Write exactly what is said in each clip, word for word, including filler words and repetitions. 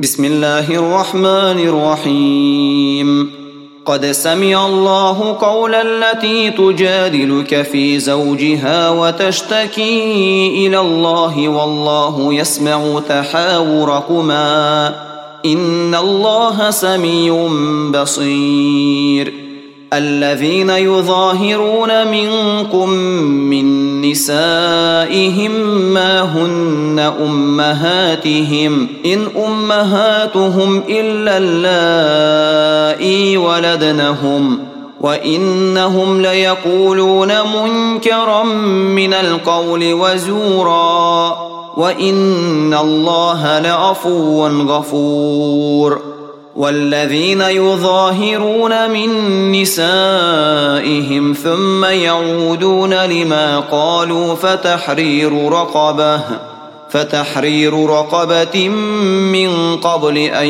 بسم الله الرحمن الرحيم قد سمع الله قول التي تجادلك في زوجها وتشتكي إلى الله والله يسمع تحاوركما إن الله سميع بصير الذين يظاهرون منكم من نسائهم ما هن أمهاتهم إن أمهاتهم إلا اللائي ولدنهم وإنهم ليقولون منكرا من القول وزورا وإن الله لعفو غفور والذين يظاهرون من نسائهم ثم يعودون لما قالوا فتحرير رقبة فتحرير رقبة من قبل أن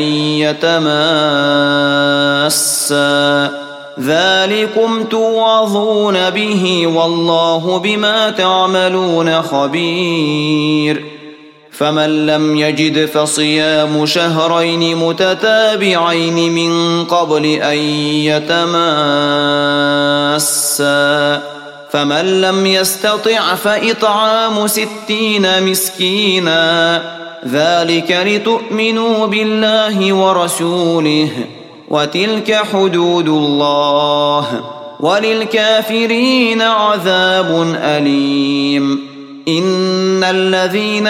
يتماسا ذلكم توعظون به والله بما تعملون خبير فمن لم يجد فصيام شهرين متتابعين من قبل أن يتماسا فمن لم يستطع فإطعام ستين مسكينا ذلك لتؤمنوا بالله ورسوله وتلك حدود الله وللكافرين عذاب أليم إن الذين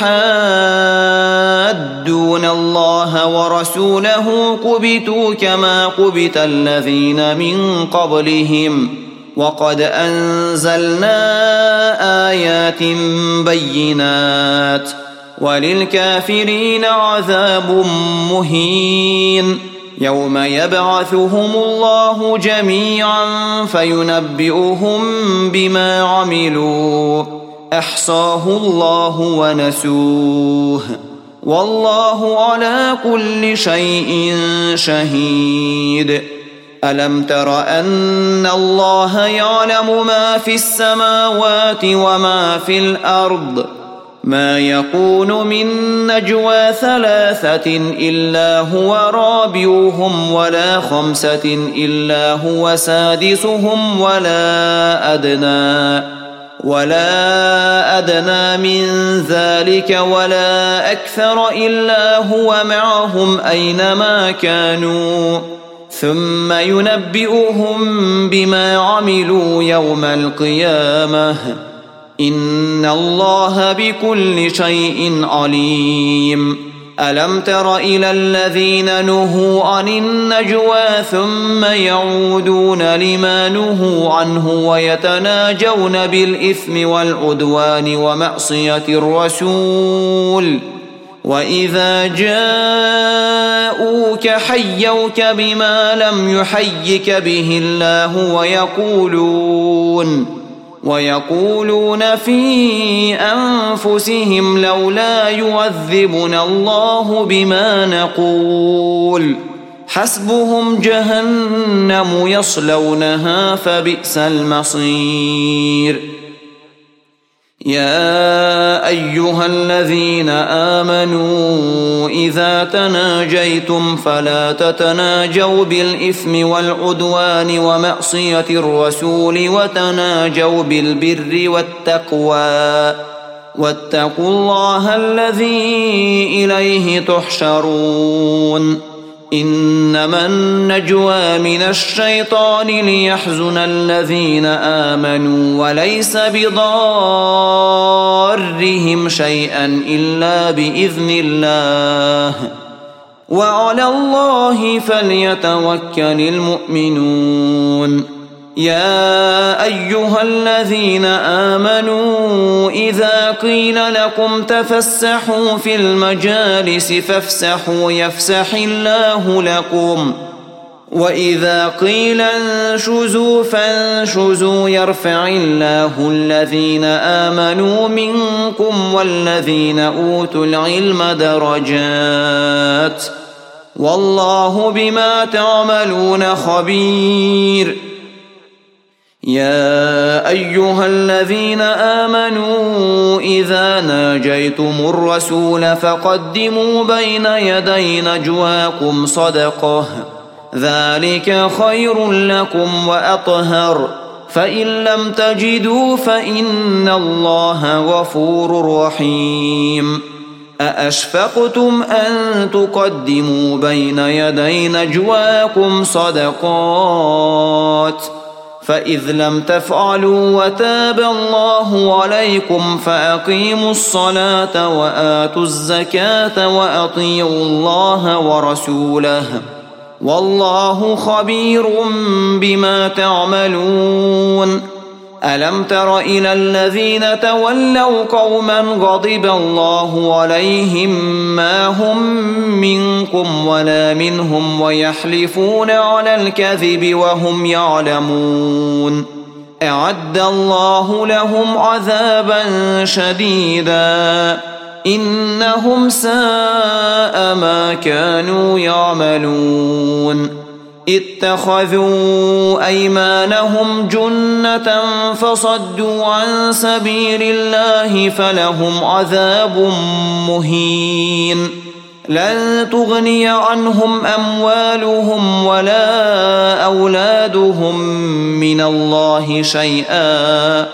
يحادون الله ورسوله كبتوا كما كبت الذين من قبلهم وقد أنزلنا آيات بينات وللكافرين عذاب مهين يوم يبعثهم الله جميعا فينبئهم بما عملوا أحصاه الله ونسوه والله على كل شيء شهيد ألم تر أن الله يعلم ما في السماوات وما في الأرض ما يكون من نجوى ثلاثة إلا هو رابعهم ولا خمسة إلا هو سادسهم ولا أدنى ولا أدنى من ذلك ولا أكثر إلا هو معهم أينما كانوا ثم ينبئهم بما عملوا يوم القيامة إن الله بكل شيء عليم ألم تر إلى الذين نهوا عن النجوى ثم يعودون لما نهوا عنه ويتناجون بالإثم والعدوان ومعصية الرسول وإذا جاءوك حيوك بما لم يحيك به الله ويقولون ويقولون في أنفسهم لولا يعذبنا الله بما نقول حسبهم جهنم يصلونها فبئس المصير يا أيها الذين آمنوا إذا تناجيتم فلا تتناجوا بالإثم والعدوان ومعصية الرسول وتناجوا بالبر والتقوى واتقوا الله الذي إليه تحشرون إنما النجوى من الشيطان ليحزن الذين آمنوا وليس بضارهم شيئا إلا بإذن الله وعلى الله فليتوكل المؤمنون يا أيها الذين آمنوا إذا قيل لكم تفسحوا في المجالس فافسحوا يفسح الله لكم وإذا قيل انشزوا فانشزوا يرفع الله الذين آمنوا منكم والذين أوتوا العلم درجات والله بما تعملون خبير يا أيها الذين آمنوا إذا ناجيتم الرسول فقدموا بين يدي نجواكم صدقة ذلك خير لكم وأطهر فإن لم تجدوا فإن الله غفور رحيم أأشفقتم أن تقدموا بين يدي نجواكم صدقات فإذ لم تفعلوا وتاب الله عليكم فأقيموا الصلاة وآتوا الزكاة وأطيعوا الله ورسوله والله خبير بما تعملون ألم تر إلى الذين تولوا قوما غضب الله عليهم ما هم منكم ولا منهم ويحلفون على الكذب وهم يعلمون أعد الله لهم عذابا شديدا إنهم ساء ما كانوا يعملون اتخذوا أيمانهم جنة فصدوا عن سبيل الله فلهم عذاب مهين لن تغني عنهم أموالهم ولا أولادهم من الله شيئا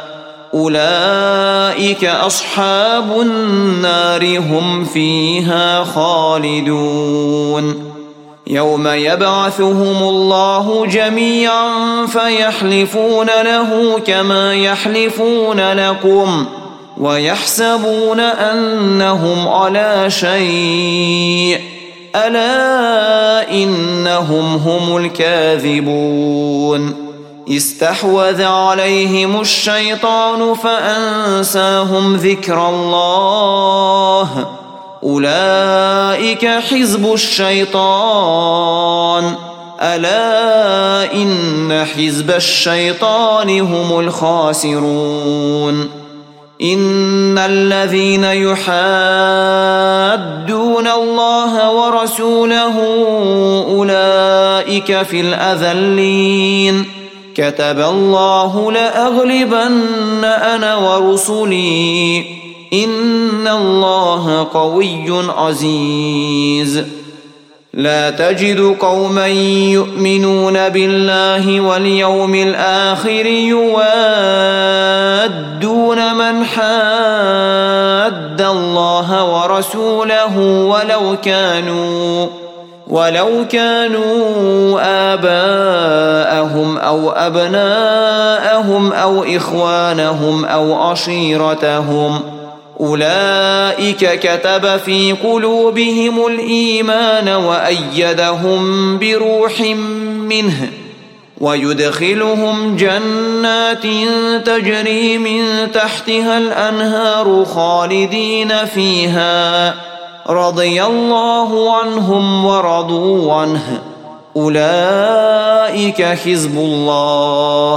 أولئك أصحاب النار هم فيها خالدون يوم يبعثهم الله جميعا فيحلفون له كما يحلفون لكم ويحسبون أنهم على شيء ألا إنهم هم الكاذبون استحوذ عليهم الشيطان فأنساهم ذكر الله أولئك حزب الشيطان ألا إن حزب الشيطان هم الخاسرون إن الذين يحادون الله ورسوله أولئك في الأذلين كتب الله لأغلبن أنا ورسلي إن الله قوي عزيز لا تجد قوما يؤمنون بالله واليوم الآخر يوادون من حاد الله ورسوله ولو كانوا ولو كانوا آباءهم أو أبناءهم أو إخوانهم أو عشيرتهم أولئك كتب في قلوبهم الإيمان وأيدهم بروح منه ويدخلهم جنات تجري من تحتها الأنهار خالدين فيها رضي الله عنهم ورضوا عنه أولئك حزب الله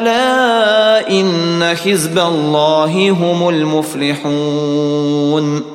ألا إن حزب الله هم المفلحون